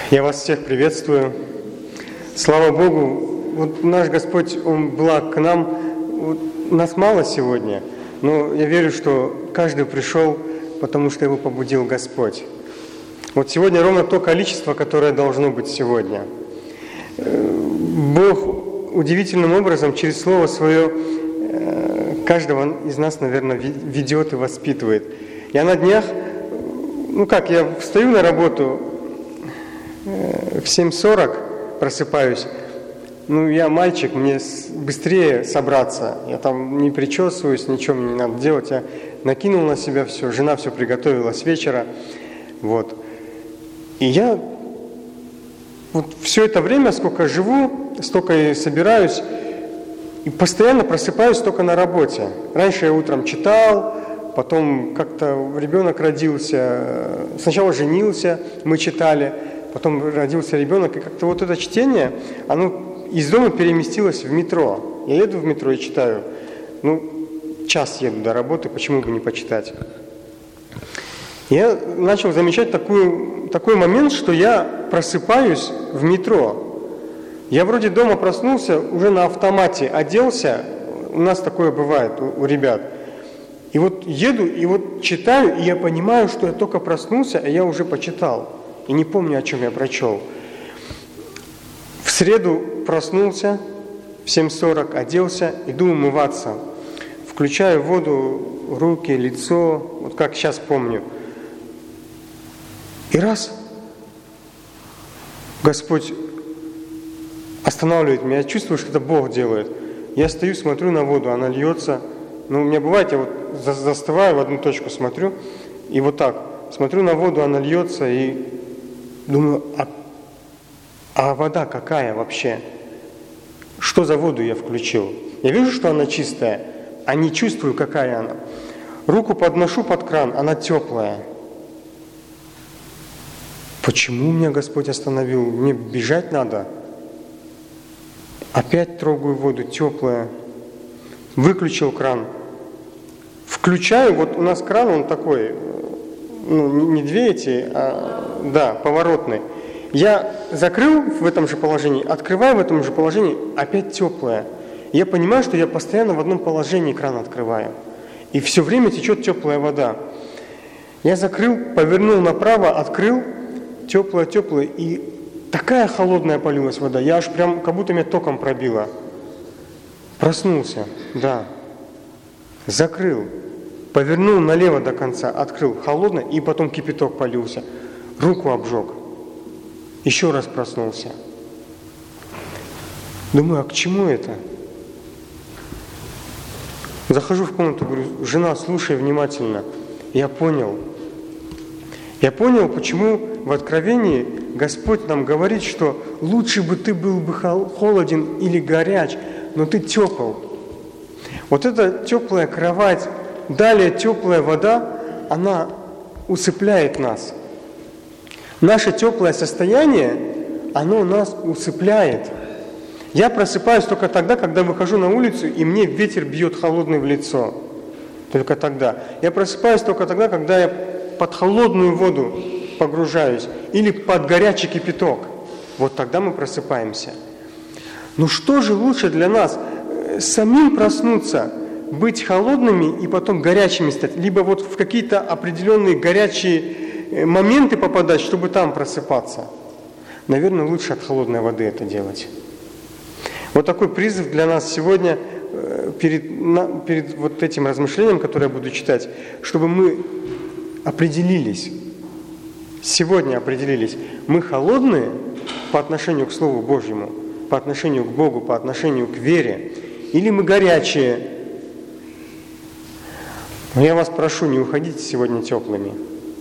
Я вас всех приветствую. Слава Богу, вот наш Господь, Он благ к нам. Вот нас мало сегодня, но я верю, что каждый пришел, потому что его побудил Господь. Вот сегодня ровно то количество, которое должно быть сегодня. Бог удивительным образом через Слово Свое каждого из нас, наверное, ведет и воспитывает. Я на днях, я встаю на работу в 7:40, просыпаюсь. Я мальчик, мне быстрее собраться. Я там не причесываюсь, ничего мне не надо делать. Я накинул на себя все, жена все приготовила с вечера. Вот. И я все это время, сколько живу, столько и собираюсь, и постоянно просыпаюсь только на работе. Раньше я утром читал, потом как-то ребенок родился, сначала женился, мы читали, потом родился ребенок, и как-то вот это чтение, оно из дома переместилось в метро. Я еду в метро и читаю. Час еду до работы, почему бы не почитать? Я начал замечать такой момент, что я просыпаюсь в метро. Я вроде дома проснулся, уже на автомате оделся, у нас такое бывает у ребят. И вот еду, и вот читаю, и я понимаю, что я только проснулся, а я уже почитал. И не помню, о чем я прочел. В среду проснулся, в 7:40 оделся, иду умываться. Включаю воду, руки, лицо, вот как сейчас помню. И раз, Господь останавливает меня, я чувствую, что это Бог делает. Я стою, смотрю на воду, она льется. У меня бывает, я вот застываю, в одну точку смотрю, и вот так. Смотрю на воду, она льется, и думаю, а вода какая вообще? Что за воду я включил? Я вижу, что она чистая, а не чувствую, какая она. Руку подношу под кран, она теплая. Почему меня Господь остановил? Мне бежать надо. Опять трогаю воду, теплая. Выключил кран. Включаю, вот у нас кран, он такой, не две эти, поворотный. Я закрыл в этом же положении, открываю в этом же положении, опять теплая. Я понимаю, что я постоянно в одном положении кран открываю. И все время течет теплая вода. Я закрыл, повернул направо, открыл, теплая, и такая холодная полилась вода. Я аж прям, как будто меня током пробило. Проснулся, да. Закрыл, повернул налево до конца, открыл, холодно, и потом кипяток полился. Руку обжег. Еще раз проснулся. Думаю, а к чему это? Захожу в комнату, говорю, жена, слушай внимательно. Я понял, почему в Откровении Господь нам говорит, что лучше бы ты был бы холоден или горяч, но ты тепл. Вот эта теплая кровать, далее теплая вода, она усыпляет нас. Наше теплое состояние, оно нас усыпляет. Я просыпаюсь только тогда, когда выхожу на улицу, и мне ветер бьет холодный в лицо. Только тогда. Я просыпаюсь только тогда, когда я под холодную воду погружаюсь или под горячий кипяток. Вот тогда мы просыпаемся. Что же лучше для нас? Самим проснуться, быть холодными и потом горячими стать, либо вот в какие-то определенные горячие моменты попадать, чтобы там просыпаться. Наверное, лучше от холодной воды это делать. Вот такой призыв для нас сегодня перед вот этим размышлением, которое я буду читать, чтобы мы определились, сегодня определились, мы холодные по отношению к Слову Божьему, по отношению к Богу, по отношению к вере, или мы горячие. Но я вас прошу, не уходите сегодня теплыми.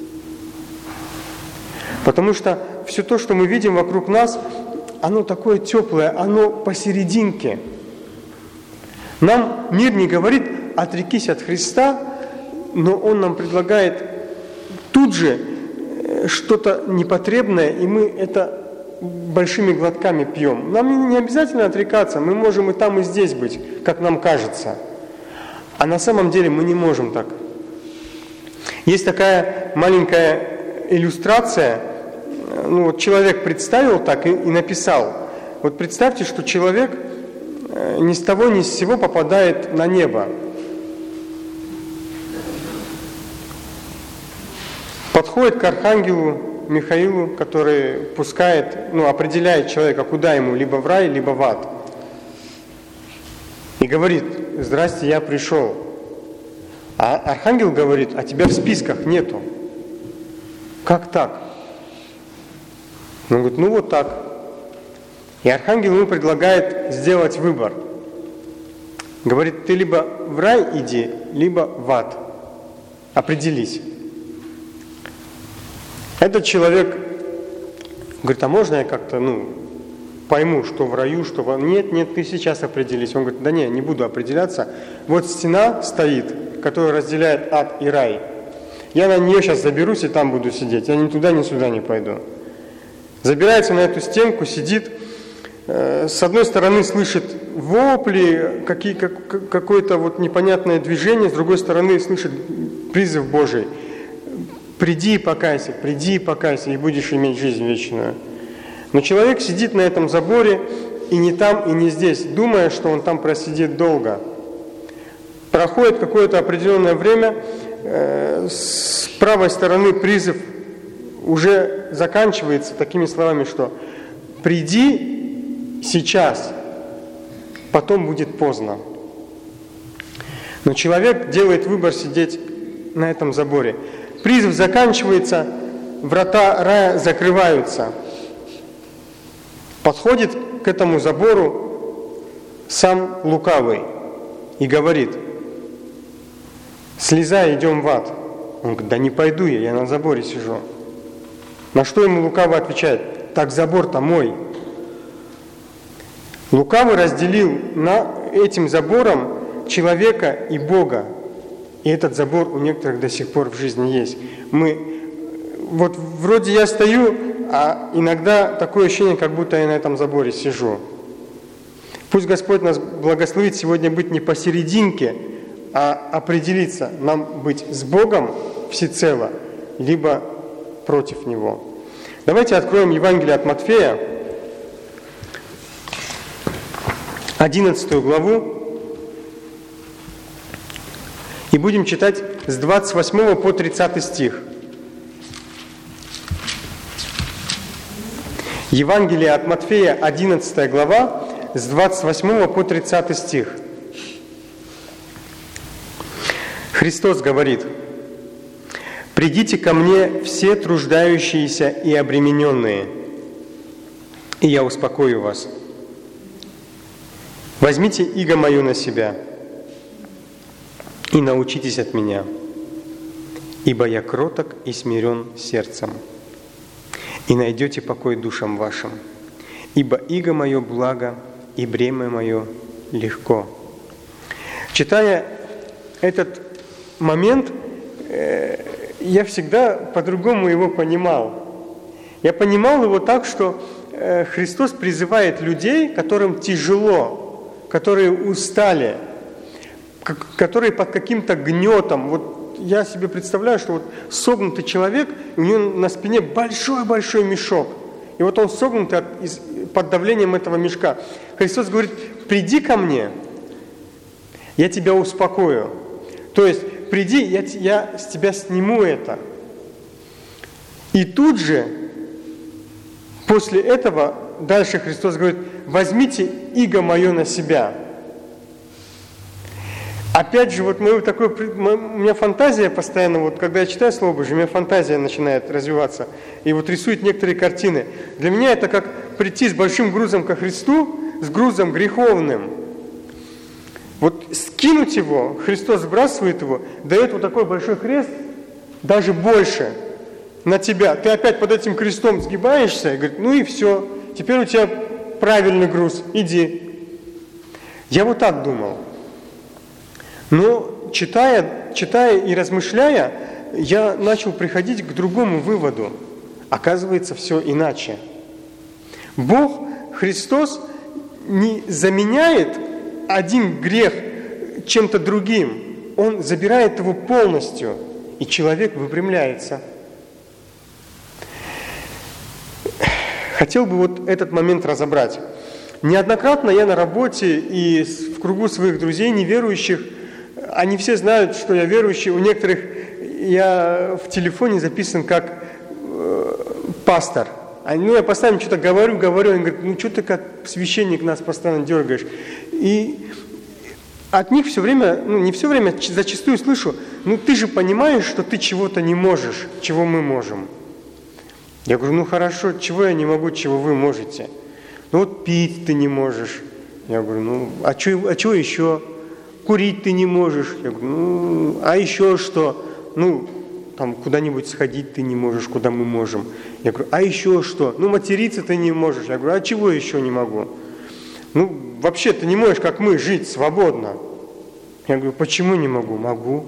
Потому что все то, что мы видим вокруг нас, оно такое теплое, оно посерединке. Нам мир не говорит «отрекись от Христа», но Он нам предлагает тут же что-то непотребное, и мы это большими глотками пьем. Нам не обязательно отрекаться, мы можем и там, и здесь быть, как нам кажется. А на самом деле мы не можем так. Есть такая маленькая иллюстрация человек представил так и написал. Вот представьте, что человек ни с того ни с сего попадает на небо. Подходит к архангелу Михаилу, который определяет человека, куда ему, либо в рай, либо в ад. И говорит: «Здрасте, я пришел». А архангел говорит: «А тебя в списках нету». Как так? Он говорит: вот так. И архангел ему предлагает сделать выбор. Говорит: ты либо в рай иди, либо в ад. Определись. Этот человек говорит: а можно я как-то, пойму, что в раю, что в... Нет, ты сейчас определись. Он говорит: да не буду определяться. Вот стена стоит, которая разделяет ад и рай. Я на нее сейчас заберусь и там буду сидеть. Я ни туда, ни сюда не пойду. Забирается на эту стенку, сидит. С одной стороны слышит вопли, какое-то непонятное движение, с другой стороны слышит призыв Божий: приди и покайся, и будешь иметь жизнь вечную. Но человек сидит на этом заборе и не там, и не здесь, думая, что он там просидит долго. Проходит какое-то определенное время, с правой стороны призыв уже заканчивается такими словами, что «приди сейчас, потом будет поздно». Но человек делает выбор сидеть на этом заборе. Призыв заканчивается, врата рая закрываются. Подходит к этому забору сам лукавый и говорит: «Слезай, идем в ад». Он говорит: да не пойду я на заборе сижу. На что ему лукавый отвечает: так забор-то мой. Лукавый разделил этим забором человека и Бога. И этот забор у некоторых до сих пор в жизни есть. Вроде я стою, а иногда такое ощущение, как будто я на этом заборе сижу. Пусть Господь нас благословит сегодня быть не посерединке, а определиться, нам быть с Богом всецело, либо против Него. Давайте откроем Евангелие от Матфея, 11 главу, и будем читать с 28 по 30 стих. Евангелие от Матфея, 11 глава, с 28 по 30 стих. Христос говорит: «Придите ко мне все труждающиеся и обремененные, и я успокою вас. Возьмите иго мое на себя и научитесь от меня, ибо я кроток и смирен сердцем, и найдете покой душам вашим, ибо иго мое благо, и бремя мое легко». Читая этот момент, я всегда по-другому его понимал. Я понимал его так, что Христос призывает людей, которым тяжело, которые устали, которые под каким-то гнетом. Вот я себе представляю, что согнутый человек, у него на спине большой-большой мешок. И вот он согнутый под давлением этого мешка. Христос говорит: приди ко мне, я тебя успокою. То есть приди, я с тебя сниму это. И тут же, после этого, дальше Христос говорит: возьмите иго мое на себя. Опять же, у меня фантазия постоянно, когда я читаю Слово Божье, у меня фантазия начинает развиваться. И рисует некоторые картины. Для меня это как прийти с большим грузом ко Христу, с грузом греховным. Скинуть его, Христос сбрасывает его, дает такой большой крест, даже больше, на тебя. Ты опять под этим крестом сгибаешься и говорит: и все, теперь у тебя правильный груз, иди. Я так думал. Но читая и размышляя, я начал приходить к другому выводу. Оказывается, все иначе. Бог, Христос, не заменяет один грех чем-то другим. Он забирает его полностью, и человек выпрямляется. хотел бы вот этот момент разобрать. Неоднократно я на работе и в кругу своих друзей неверующих, они все знают, что я верующий, у некоторых я в телефоне записан как пастор. Я постоянно что-то говорю, они говорят, что ты как священник нас постоянно дергаешь. И от них все время, не все время, зачастую слышу, ты же понимаешь, что ты чего-то не можешь, чего мы можем. Я говорю, хорошо, чего я не могу, чего вы можете? Вот пить ты не можешь. Я говорю, а что еще? Курить ты не можешь. Я говорю, а еще что? Там куда-нибудь сходить ты не можешь, куда мы можем. Я говорю, а еще что? Материться ты не можешь. Я говорю, а чего еще не могу? Вообще ты не можешь, как мы, жить свободно. Я говорю, почему не могу? Могу.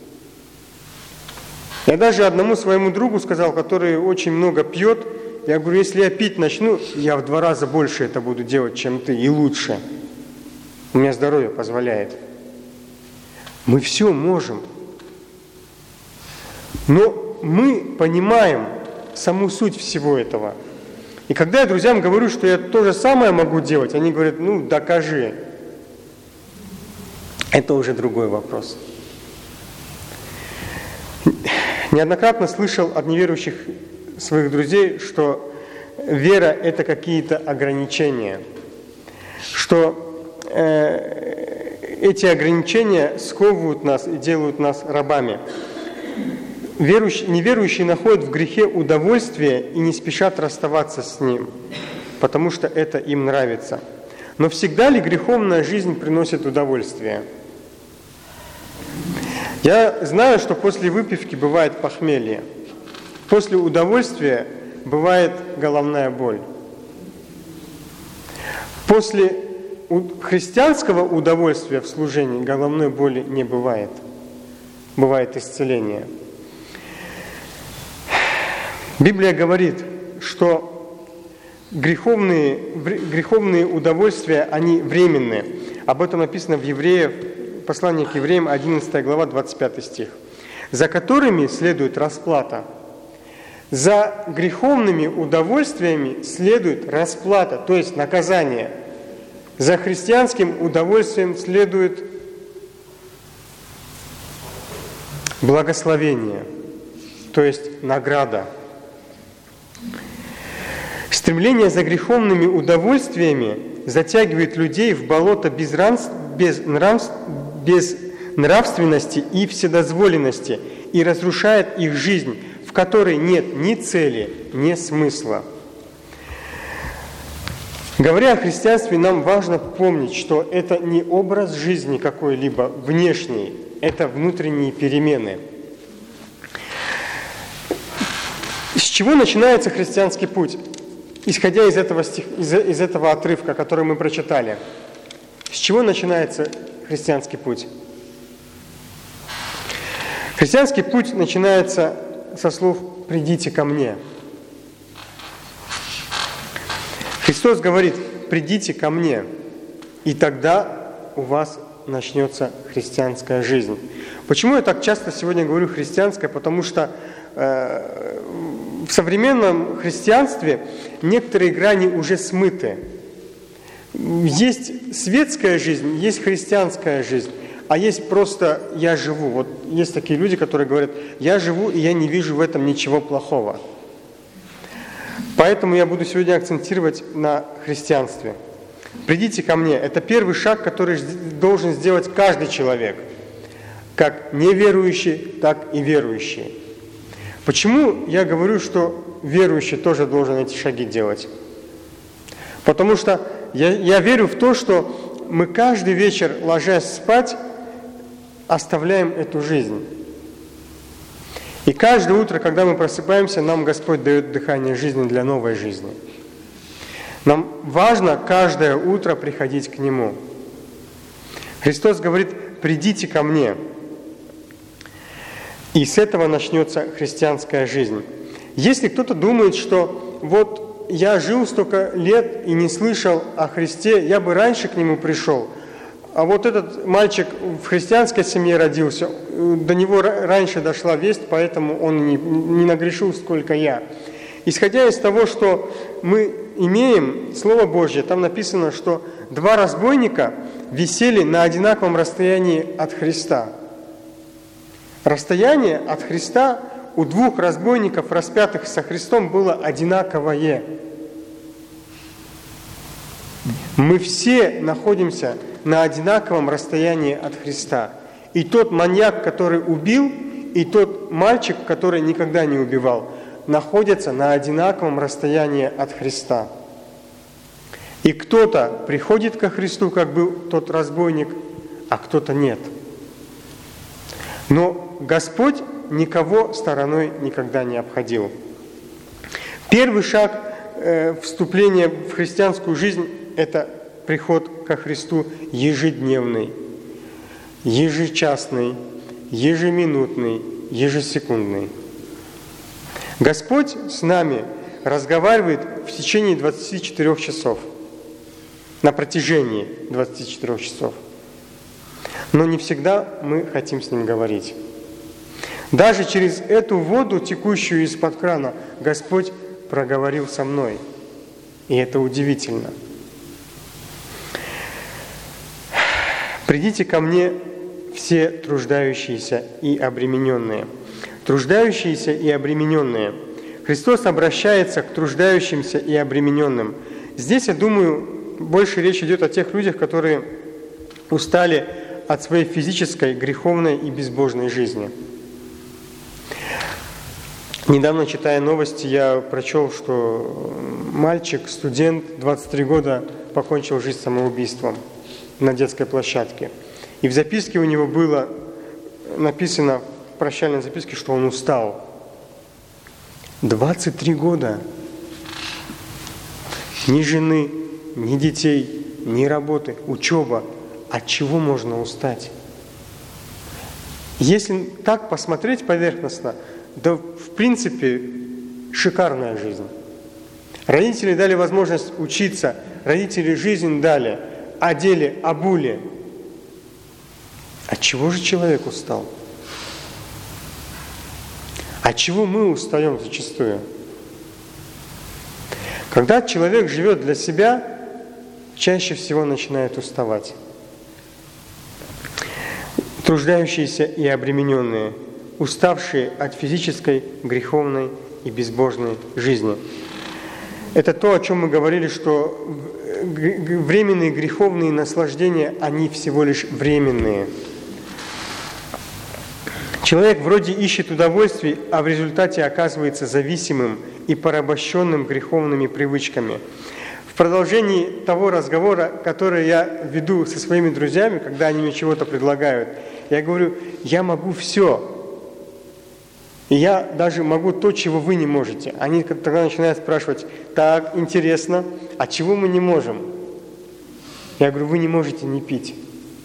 Я даже одному своему другу сказал, который очень много пьет, я говорю, если я пить начну, я в 2 раза больше это буду делать, чем ты, и лучше. У меня здоровье позволяет. Мы все можем. Но мы понимаем саму суть всего этого. И когда я друзьям говорю, что я то же самое могу делать, они говорят, докажи. Это уже другой вопрос. Неоднократно слышал от неверующих своих друзей, что вера – это какие-то ограничения, что эти ограничения сковывают нас и делают нас рабами. Неверующие находят в грехе удовольствие и не спешат расставаться с ним, потому что это им нравится. Но всегда ли греховная жизнь приносит удовольствие? Я знаю, что после выпивки бывает похмелье. После удовольствия бывает головная боль. После христианского удовольствия в служении головной боли не бывает. Бывает исцеление. Библия говорит, что греховные удовольствия, они временные. Об этом написано в послании к Евреям, 11 глава, 25 стих. За которыми следует расплата. За греховными удовольствиями следует расплата, то есть наказание. За христианским удовольствием следует благословение, то есть награда. Стремление за греховными удовольствиями затягивает людей в болото безнравственности и вседозволенности и разрушает их жизнь, в которой нет ни цели, ни смысла. Говоря о христианстве, нам важно помнить, что это не образ жизни какой-либо внешний, это внутренние перемены. С чего начинается христианский путь? Исходя из этого отрывка, который мы прочитали. С чего начинается христианский путь? Христианский путь начинается со слов «придите ко мне». Христос говорит «придите ко мне», и тогда у вас начнется христианская жизнь. Почему я так часто сегодня говорю «христианская»? Потому что в современном христианстве некоторые грани уже смыты. Есть светская жизнь, есть христианская жизнь, а есть просто «я живу». Вот есть такие люди, которые говорят «я живу, и я не вижу в этом ничего плохого». Поэтому я буду сегодня акцентировать на христианстве. «Придите ко мне» – это первый шаг, который должен сделать каждый человек, как неверующий, так и верующий. Почему я говорю, что верующий тоже должен эти шаги делать? Потому что я верю в то, что мы каждый вечер, ложась спать, оставляем эту жизнь. И каждое утро, когда мы просыпаемся, нам Господь дает дыхание жизни для новой жизни. Нам важно каждое утро приходить к Нему. Христос говорит: «Придите ко мне». И с этого начнется христианская жизнь. Если кто-то думает, что вот я жил столько лет и не слышал о Христе, я бы раньше к Нему пришел, а вот этот мальчик в христианской семье родился, до него раньше дошла весть, поэтому он не нагрешил, сколько я. Исходя из того, что мы имеем, Слово Божье, там написано, что 2 разбойника висели на одинаковом расстоянии от Христа. Расстояние от Христа у 2 разбойников, распятых со Христом, было одинаковое. Мы все находимся на одинаковом расстоянии от Христа. И тот маньяк, который убил, и тот мальчик, который никогда не убивал, находятся на одинаковом расстоянии от Христа. И кто-то приходит ко Христу, как был тот разбойник, а кто-то нет. Но Господь никого стороной никогда не обходил. Первый шаг вступления в христианскую жизнь – это приход ко Христу ежедневный, ежечасный, ежеминутный, ежесекундный. Господь с нами разговаривает в течение 24 часов, на протяжении 24 часов. Но не всегда мы хотим с Ним говорить. Даже через эту воду, текущую из-под крана, Господь проговорил со мной. И это удивительно. «Придите ко мне все труждающиеся и обремененные». Труждающиеся и обремененные. Христос обращается к труждающимся и обремененным. Здесь, я думаю, больше речь идет о тех людях, которые устали от своей физической, греховной и безбожной жизни. Недавно, читая новости, я прочел, что мальчик, студент, 23 года, покончил жизнь самоубийством на детской площадке. И в записке у него было написано, в прощальной записке, что он устал. 23 года. Ни жены, ни детей, ни работы, учеба. От чего можно устать? Если так посмотреть поверхностно, да в принципе шикарная жизнь. Родители дали возможность учиться, родители жизнь дали, одели, обули. От чего же человек устал? От чего мы устаем зачастую? Когда человек живет для себя, чаще всего начинает уставать. Труждающиеся и обремененные, уставшие от физической, греховной и безбожной жизни. Это то, о чем мы говорили, что временные греховные наслаждения, они всего лишь временные. Человек вроде ищет удовольствий, а в результате оказывается зависимым и порабощенным греховными привычками. В продолжении того разговора, который я веду со своими друзьями, когда они мне чего-то предлагают, я говорю, я могу все. И я даже могу то, чего вы не можете. Они тогда начинают спрашивать, так, интересно, а чего мы не можем? Я говорю, вы не можете не пить.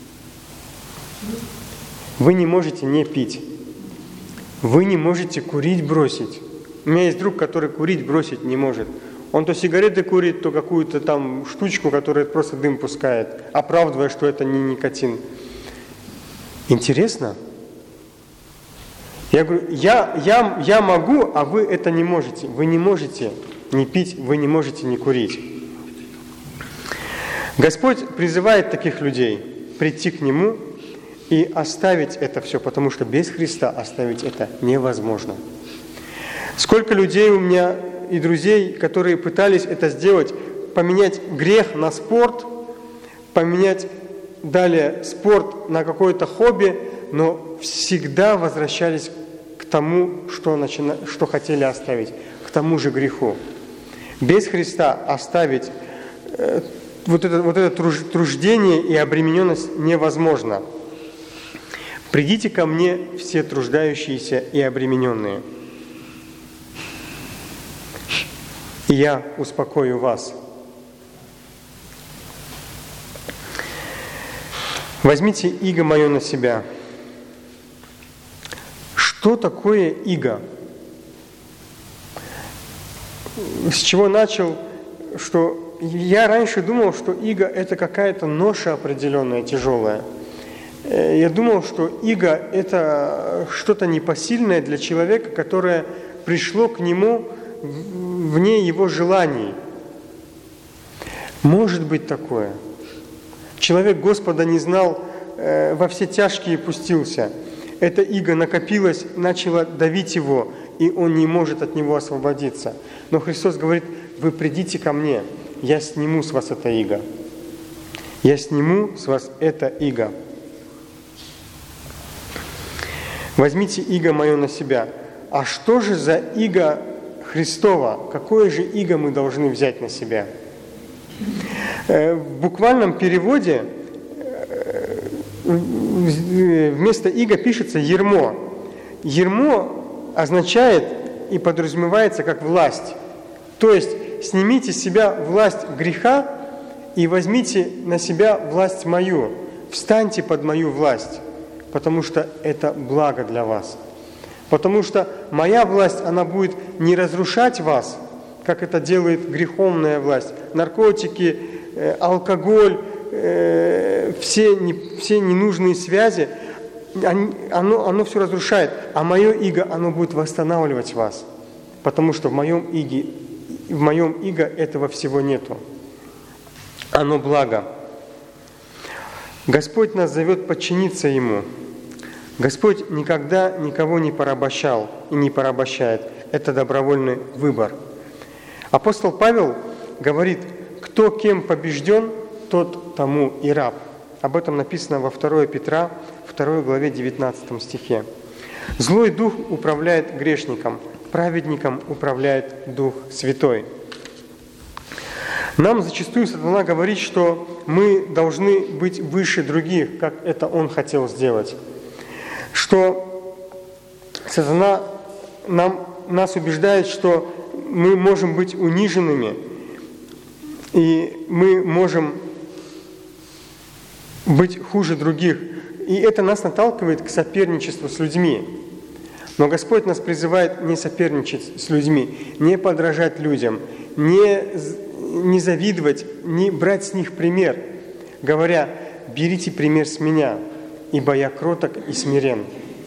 Вы не можете не пить. Вы не можете курить бросить. У меня есть друг, который курить бросить не может. Он то сигареты курит, то какую-то там штучку, которая просто дым пускает, оправдывая, что это не никотин. Интересно? Я говорю, я могу, а вы это не можете. Вы не можете не пить, вы не можете не курить. Господь призывает таких людей прийти к Нему и оставить это все, потому что без Христа оставить это невозможно. Сколько людей у меня и друзей, которые пытались это сделать, поменять грех на спорт, поменять далее спорт на какое-то хобби, но всегда возвращались к тому, что хотели оставить, к тому же греху. Без Христа оставить вот это труждение и обремененность невозможно. «Придите ко мне все труждающиеся и обремененные, и я успокою вас». «Возьмите иго мое на себя». Что такое иго? С чего начал, что я раньше думал, что иго – это какая-то ноша определенная, тяжелая. Я думал, что иго – это что-то непосильное для человека, которое пришло к нему вне его желаний. Может быть такое. Человек Господа не знал, во все тяжкие пустился. Эта иго накопилась, начала давить его, и он не может от него освободиться. Но Христос говорит: вы придите ко мне, я сниму с вас это иго. Я сниму с вас это иго. Возьмите иго мое на себя. А что же за иго Христова? Какое же иго мы должны взять на себя? В буквальном переводе вместо иго пишется ермо. Ермо означает и подразумевается как власть. То есть снимите с себя власть греха и возьмите на себя власть мою. Встаньте под мою власть, потому что это благо для вас. Потому что моя власть, она будет не разрушать вас, как это делает греховная власть. Наркотики, алкоголь, все ненужные связи, оно все разрушает. А мое иго, оно будет восстанавливать вас. Потому что в моем иго этого всего нету. Оно благо. Господь нас зовет подчиниться Ему. Господь никогда никого не порабощал и не порабощает. Это добровольный выбор. Апостол Павел говорит: кто кем побежден, тот тому и раб. Об этом написано во 2 Петра, 2 главе 19 стихе. Злой дух управляет грешником, праведником управляет Дух Святой. Нам зачастую сатана говорит, что мы должны быть выше других, как это он хотел сделать. Что сатана нас убеждает, что мы можем быть униженными, и мы можем быть хуже других. И это нас наталкивает к соперничеству с людьми. Но Господь нас призывает не соперничать с людьми, не подражать людям, не завидовать, не брать с них пример, говоря: берите пример с меня, ибо я кроток и смирен.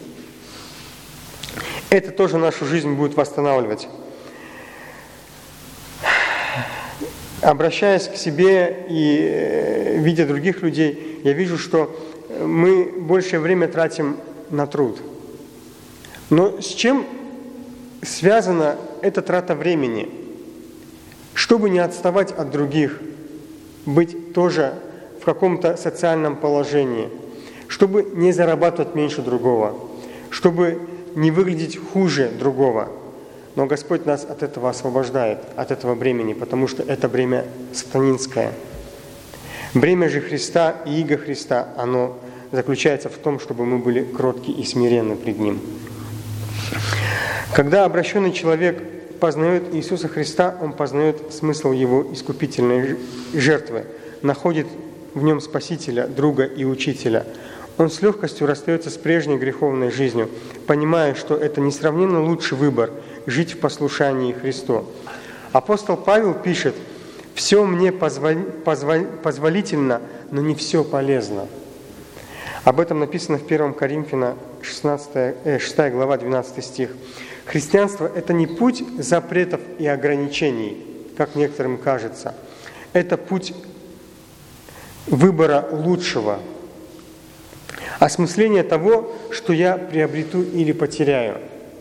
Это тоже нашу жизнь будет восстанавливать. Обращаясь к себе и видя других людей, я вижу, что мы большее время тратим на труд. Но с чем связана эта трата времени? Чтобы не отставать от других, быть тоже в каком-то социальном положении, чтобы не зарабатывать меньше другого, чтобы не выглядеть хуже другого. Но Господь нас от этого освобождает, от этого бремени, потому что это бремя сатанинское. Бремя же Христа и иго Христа, оно заключается в том, чтобы мы были кротки и смиренны пред Ним. Когда обращенный человек познает Иисуса Христа, он познает смысл Его искупительной жертвы, находит в Нем Спасителя, друга и Учителя. Он с легкостью расстается с прежней греховной жизнью, понимая, что это несравненно лучший выбор – жить в послушании Христу. Апостол Павел пишет: «Все мне позволительно, но не все полезно». Об этом написано в 1 Коринфянам 6 глава, 12 стих. Христианство – это не путь запретов и ограничений, как некоторым кажется. Это путь выбора лучшего, осмысления того, что я приобрету или потеряю.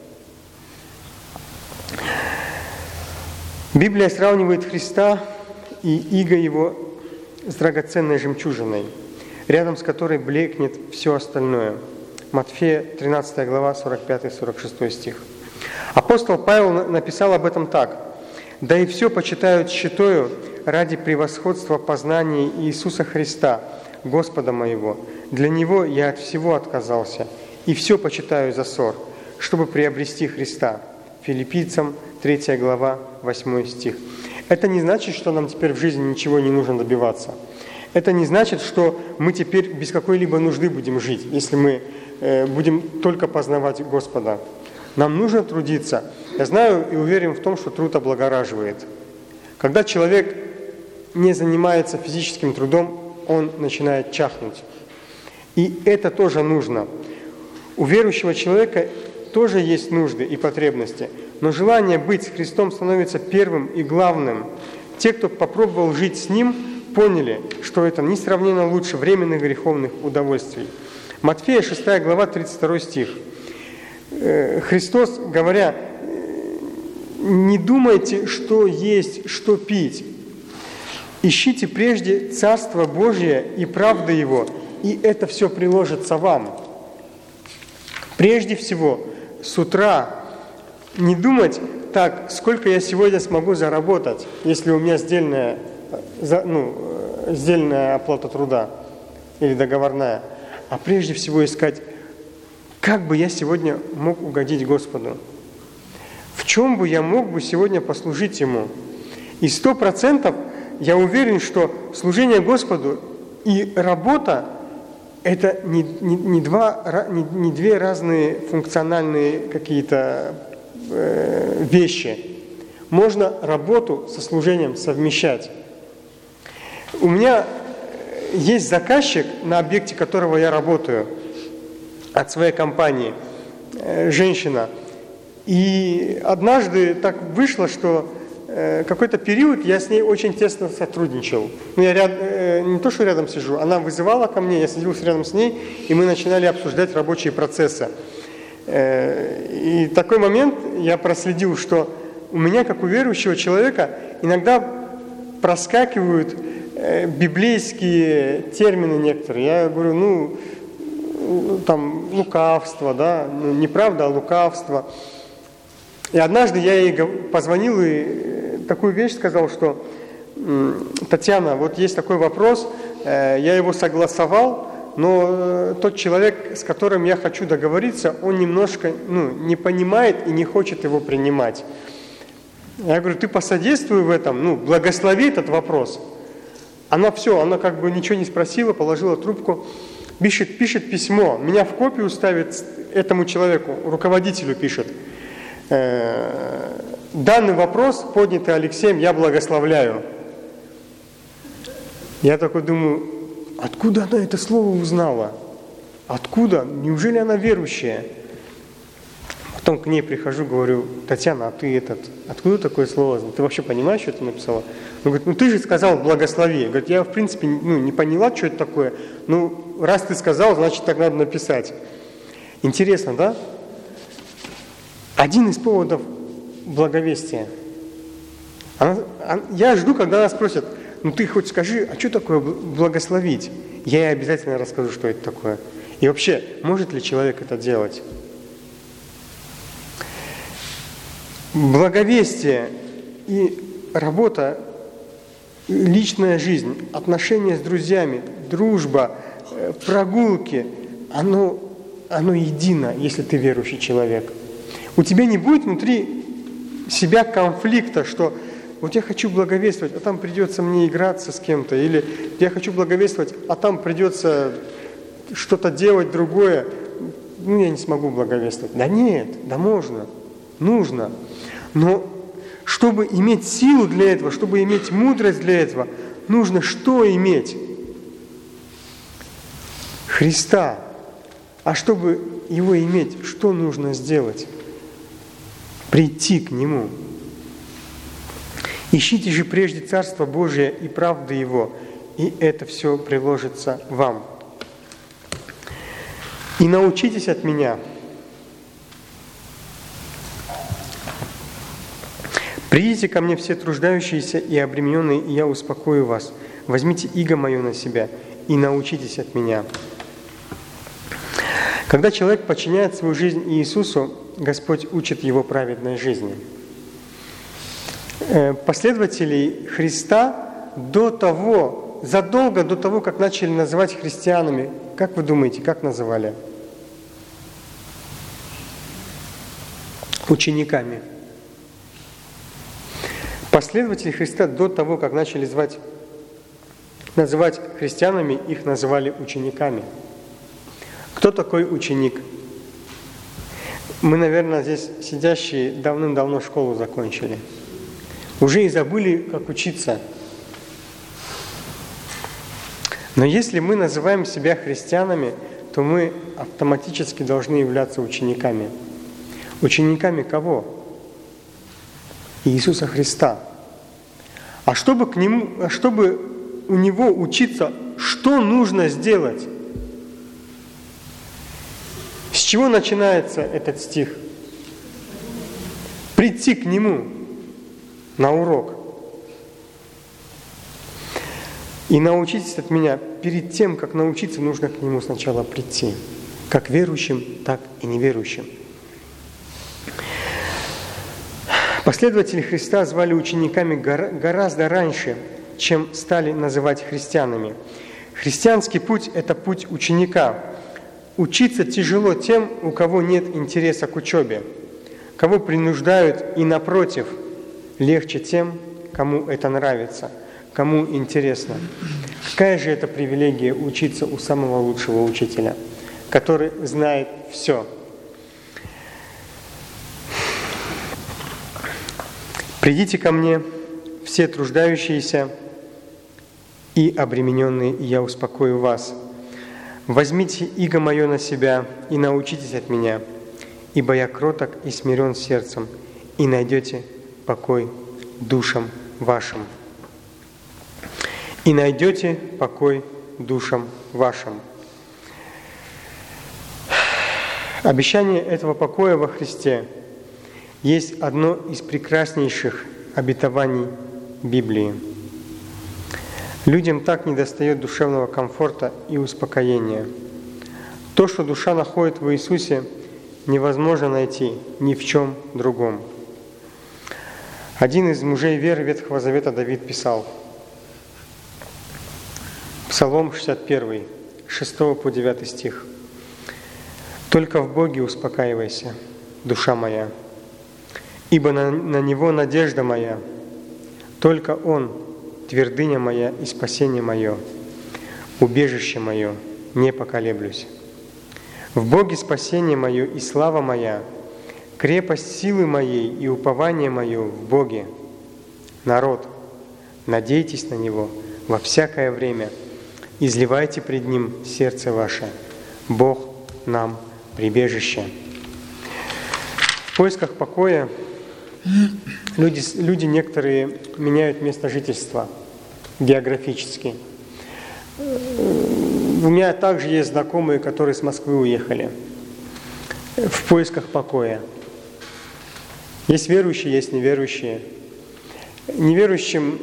Библия сравнивает Христа и иго Его с драгоценной жемчужиной, рядом с которой блекнет все остальное. Матфея 13 глава, 45-46 стих. Апостол Павел написал об этом так: «Да и все почитают тщетою ради превосходства познания Иисуса Христа, Господа моего. Для Него я от всего отказался, и все почитаю за ссор, чтобы приобрести Христа». Филиппийцам 3 глава, 8 стих. Это не значит, что нам теперь в жизни ничего не нужно добиваться. Это не значит, что мы теперь без какой-либо нужды будем жить, если мы будем только познавать Господа. Нам нужно трудиться. Я знаю и уверен в том, что труд облагораживает. Когда человек не занимается физическим трудом, он начинает чахнуть. И это тоже нужно. У верующего человека тоже есть нужды и потребности, но желание быть с Христом становится первым и главным. Те, кто попробовал жить с Ним, поняли, что это несравненно лучше временных греховных удовольствий. Матфея 6 глава, 32 стих. Христос, говоря: «Не думайте, что есть, что пить. Ищите прежде Царство Божие и правды Его, и это все приложится вам». Прежде всего, с утра не думать: так, сколько я сегодня смогу заработать, если у меня сдельная оплата труда или договорная, а прежде всего искать, как бы я сегодня мог угодить Господу, в чем бы я мог бы сегодня послужить Ему. И 100% я уверен, что служение Господу и работа – это не две разные функциональные какие-то вещи. Можно работу со служением совмещать. У меня есть заказчик, на объекте которого я работаю, от своей компании, женщина. И однажды так вышло, что какой-то период я с ней очень тесно сотрудничал. Я не то, что рядом сижу, она вызывала ко мне, я садился рядом с ней, и мы начинали обсуждать рабочие процессы. И такой момент я проследил, что у меня, как у верующего человека, иногда проскакивают библейские термины некоторые. Я говорю, там лукавство, да, неправда, а лукавство. И однажды я ей позвонил и такую вещь сказал, что: Татьяна, вот есть такой вопрос, я его согласовал, но тот человек, с которым я хочу договориться, он немножко не понимает и не хочет его принимать. Я говорю: ты посодействуй в этом, благослови этот вопрос. Она как бы ничего не спросила, положила трубку, пишет письмо, меня в копию ставит этому человеку, руководителю пишет: данный вопрос, поднятый Алексеем, я благословляю. Я такой думаю, откуда она это слово узнала? Откуда? Неужели она верующая? Потом к ней прихожу, говорю: Татьяна, а ты откуда такое слово? Ты вообще понимаешь, что ты написала? Она говорит: ты же сказал благослови. Говорит: я в принципе не поняла, что это такое. Раз ты сказал, значит так надо написать. Интересно, да? Один из поводов благовестия. Я жду, когда она спросит: ты хоть скажи, а что такое благословить? Я ей обязательно расскажу, что это такое. И вообще, может ли человек это делать? Благовестие и работа, личная жизнь, отношения с друзьями, дружба, прогулки, оно едино, если ты верующий человек. У тебя не будет внутри себя конфликта, что вот я хочу благовествовать, а там придется мне играться с кем-то, или я хочу благовествовать, а там придется что-то делать другое, я не смогу благовествовать. Да нет, да можно, нужно. Но чтобы иметь силу для этого, чтобы иметь мудрость для этого, нужно что иметь? Христа. А чтобы Его иметь, что нужно сделать? Прийти к Нему. Ищите же прежде Царство Божие и правды Его, и это все приложится вам. И научитесь от Меня. Придите ко мне все труждающиеся и обремененные, и я успокою вас. Возьмите иго мое на себя и научитесь от Меня. Когда человек подчиняет свою жизнь Иисусу, Господь учит его праведной жизни. Последователей Христа задолго до того, как начали называть христианами, как вы думаете, как называли? Учениками. Последователи Христа до того, как начали называть христианами, их называли учениками. Кто такой ученик? Мы, наверное, здесь сидящие давным-давно школу закончили. Уже и забыли, как учиться. Но если мы называем себя христианами, то мы автоматически должны являться учениками. Учениками кого? Иисуса Христа. А чтобы у Него учиться, что нужно сделать? С чего начинается этот стих? Прийти к Нему на урок. И научитесь от меня. Перед тем, как научиться, нужно к Нему сначала прийти. Как верующим, так и неверующим. Последователи Христа звали учениками гораздо раньше, чем стали называть христианами. Христианский путь – это путь ученика. Учиться тяжело тем, у кого нет интереса к учебе, кого принуждают, и напротив, легче тем, кому это нравится, кому интересно. Какая же это привилегия учиться у самого лучшего учителя, который знает все. «Придите ко мне, все труждающиеся и обремененные, и я успокою вас. Возьмите иго мое на себя и научитесь от меня, ибо я кроток и смирен сердцем, и найдете покой душам вашим». И найдете покой душам вашим. Обещание этого покоя во Христе есть одно из прекраснейших обетований Библии. Людям так недостает душевного комфорта и успокоения. То, что душа находит в Иисусе, невозможно найти ни в чем другом. Один из мужей веры Ветхого Завета, Давид, писал, Псалом 61, 6 по 9 стих. «Только в Боге успокаивайся, душа моя, ибо на Него надежда моя, только Он, твердыня моя и спасение мое, убежище мое, не поколеблюсь. В Боге спасение мое и слава моя, крепость силы моей и упование мое в Боге. Народ, надейтесь на Него во всякое время, изливайте пред Ним сердце ваше. Бог нам прибежище». В поисках покоя люди некоторые меняют место жительства географически. У меня также есть знакомые, которые с Москвы уехали в поисках покоя. Есть верующие, есть неверующие. Неверующим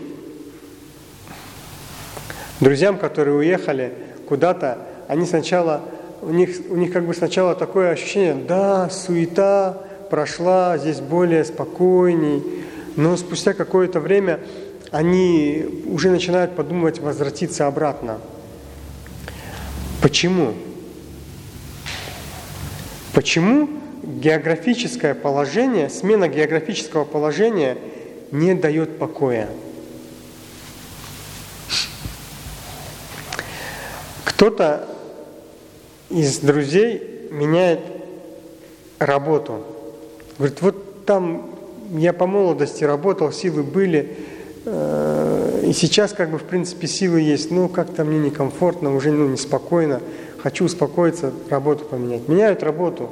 друзьям, которые уехали куда-то, они сначала, у них как бы сначала такое ощущение, да, суета прошла, здесь более спокойней, но спустя какое-то время они уже начинают подумывать возвратиться обратно. Почему? Почему географическое положение, смена географического положения не дает покоя? Кто-то из друзей меняет работу. Говорит, вот там я по молодости работал, силы были, и сейчас как бы в принципе силы есть, но как-то мне некомфортно, уже неспокойно, хочу успокоиться, работу поменять. Меняют работу,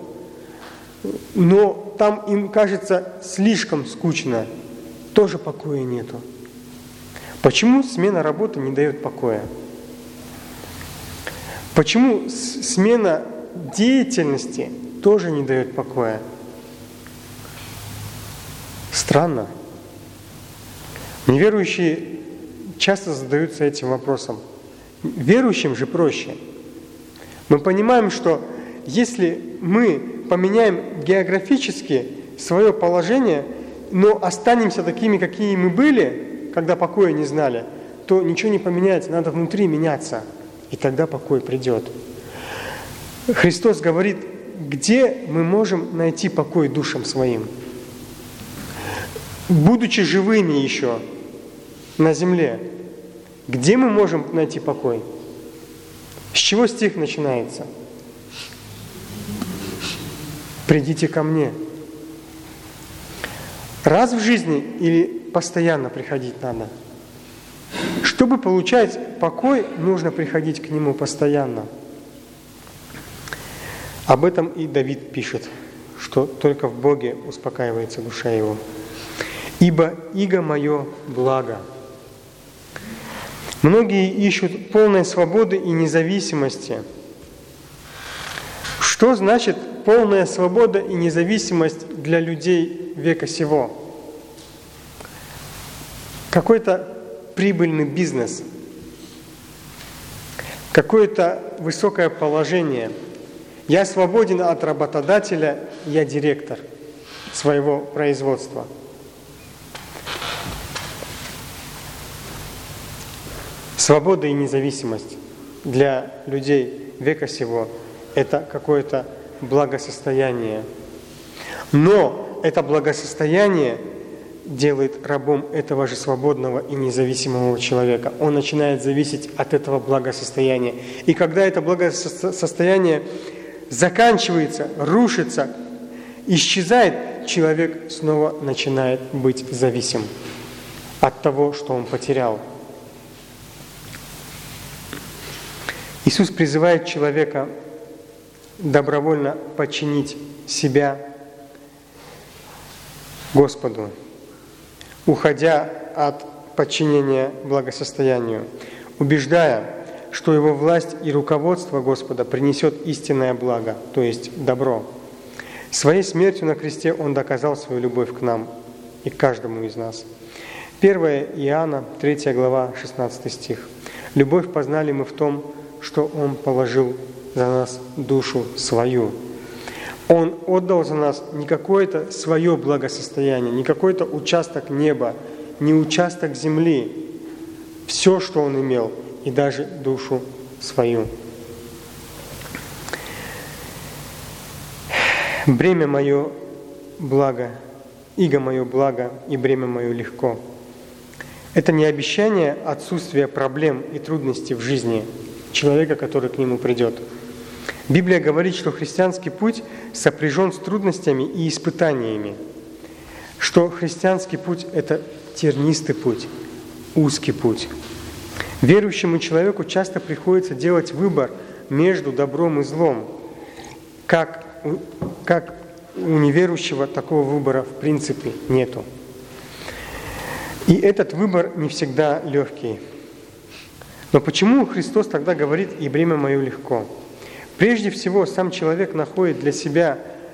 но там им кажется слишком скучно, тоже покоя нету. Почему смена работы не дает покоя? Почему смена деятельности тоже не дает покоя? Странно. Неверующие часто задаются этим вопросом. Верующим же проще. Мы понимаем, что если мы поменяем географически свое положение, но останемся такими, какие мы были, когда покоя не знали, то ничего не поменяется, надо внутри меняться, и тогда покой придет. Христос говорит, где мы можем найти покой душам своим? Будучи живыми еще на земле, где мы можем найти покой? С чего стих начинается? «Придите ко мне». Раз в жизни или постоянно приходить надо? Чтобы получать покой, нужно приходить к Нему постоянно. Об этом и Давид пишет, что только в Боге успокаивается душа его. «Ибо иго мое благо». Многие ищут полной свободы и независимости. Что значит полная свобода и независимость для людей века сего? Какой-то прибыльный бизнес, какое-то высокое положение. Я свободен от работодателя, я директор своего производства. Свобода и независимость для людей века сего – это какое-то благосостояние. Но это благосостояние делает рабом этого же свободного и независимого человека. Он начинает зависеть от этого благосостояния. И когда это благосостояние заканчивается, рушится, исчезает, человек снова начинает быть зависим от того, что он потерял. Иисус призывает человека добровольно подчинить себя Господу, уходя от подчинения благосостоянию, убеждая, что его власть и руководство Господа принесет истинное благо, то есть добро. Своей смертью на кресте Он доказал свою любовь к нам и к каждому из нас. 1 Иоанна, 3 глава, 16 стих. «Любовь познали мы в том, что Он положил за нас душу свою». Он отдал за нас не какое-то свое благосостояние, не какой-то участок неба, не участок земли, все, что Он имел, и даже душу свою. «Бремя мое благо, иго мое благо, и бремя мое легко». Это не обещание отсутствия проблем и трудностей в жизни человека, который к нему придет. Библия говорит, что христианский путь сопряжен с трудностями и испытаниями, что христианский путь – это тернистый путь, узкий путь. Верующему человеку часто приходится делать выбор между добром и злом. Как у неверующего такого выбора в принципе нету. И этот выбор не всегда легкий. Но почему Христос тогда говорит «и бремя мое легко»? Прежде всего, сам человек находит для себя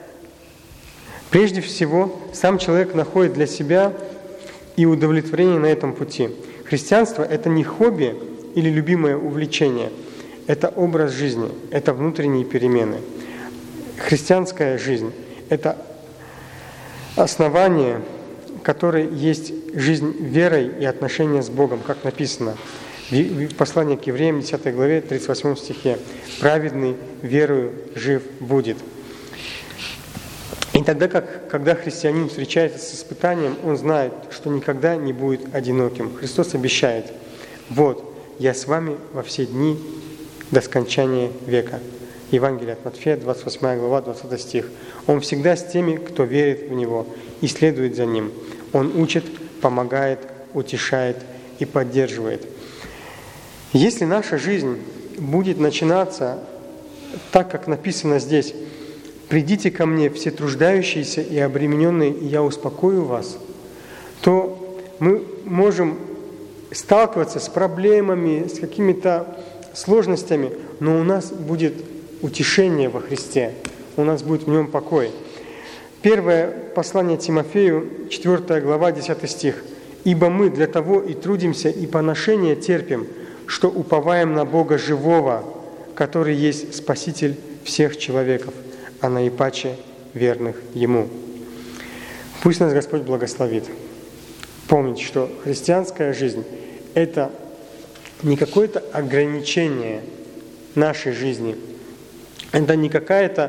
и удовлетворение на этом пути. Христианство – это не хобби или любимое увлечение, это образ жизни, это внутренние перемены. Христианская жизнь – это основание, которое есть жизнь верой и отношения с Богом, как написано в послании к Евреям, 10 главе, 38 стихе. «Праведный верою жив будет». И тогда, когда христианин встречается с испытанием, он знает, что никогда не будет одиноким. Христос обещает: «Вот, я с вами во все дни до скончания века». Евангелие от Матфея, 28 глава, 20 стих. Он всегда с теми, кто верит в Него и следует за Ним. Он учит, помогает, утешает и поддерживает. Если наша жизнь будет начинаться так, как написано здесь: «Придите ко мне, все труждающиеся и обремененные, и я успокою вас», то мы можем сталкиваться с проблемами, с какими-то сложностями, но у нас будет утешение во Христе, у нас будет в Нем покой. Первое послание Тимофею, 4 глава, 10 стих. «Ибо мы для того и трудимся, и поношение терпим, что уповаем на Бога живого, который есть Спаситель всех человеков, а наипаче верных Ему». Пусть нас Господь благословит. Помните, что христианская жизнь – это не какое-то ограничение нашей жизни, это не какая-то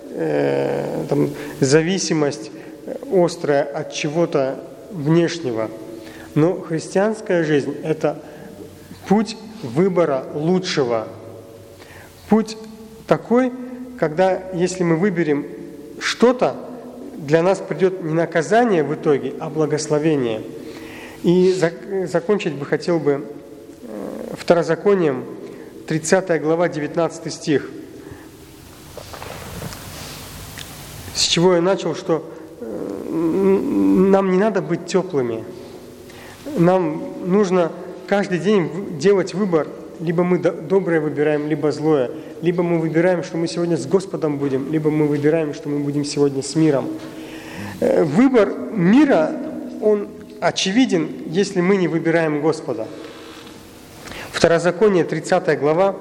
зависимость острая от чего-то внешнего, но христианская жизнь – это путь выбора лучшего. Путь такой, когда, если мы выберем что-то, для нас придет не наказание в итоге, а благословение. И закончить бы хотел бы Второзаконием, 30 глава, 19 стих. С чего я начал, что нам не надо быть теплыми. Нам нужно каждый день делать выбор. Либо мы доброе выбираем, либо злое. Либо мы выбираем, что мы сегодня с Господом будем, либо мы выбираем, что мы будем сегодня с миром. Выбор мира, он очевиден, если мы не выбираем Господа. Второзаконие, 30 глава,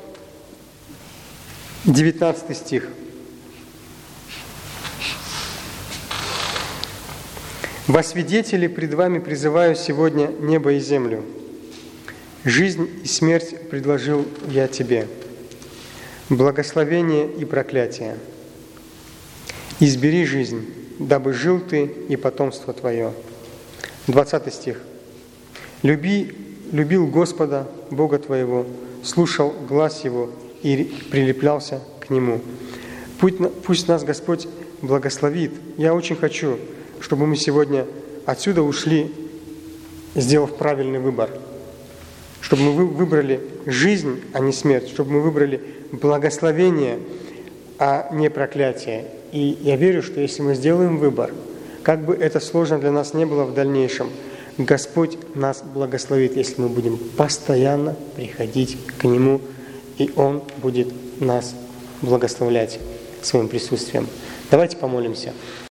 19 стих. «Во свидетели пред вами призываю сегодня небо и землю. Жизнь и смерть предложил я тебе, благословение и проклятие. Избери жизнь, дабы жил ты и потомство твое». 20 стих. «Любил Господа, Бога твоего, слушал глас Его и прилеплялся к Нему». Пусть нас Господь благословит. Я очень хочу, чтобы мы сегодня отсюда ушли, сделав правильный выбор. Чтобы мы выбрали жизнь, а не смерть. Чтобы мы выбрали благословение, а не проклятие. И я верю, что если мы сделаем выбор, как бы это сложно для нас не было в дальнейшем, Господь нас благословит, если мы будем постоянно приходить к Нему, и Он будет нас благословлять своим присутствием. Давайте помолимся.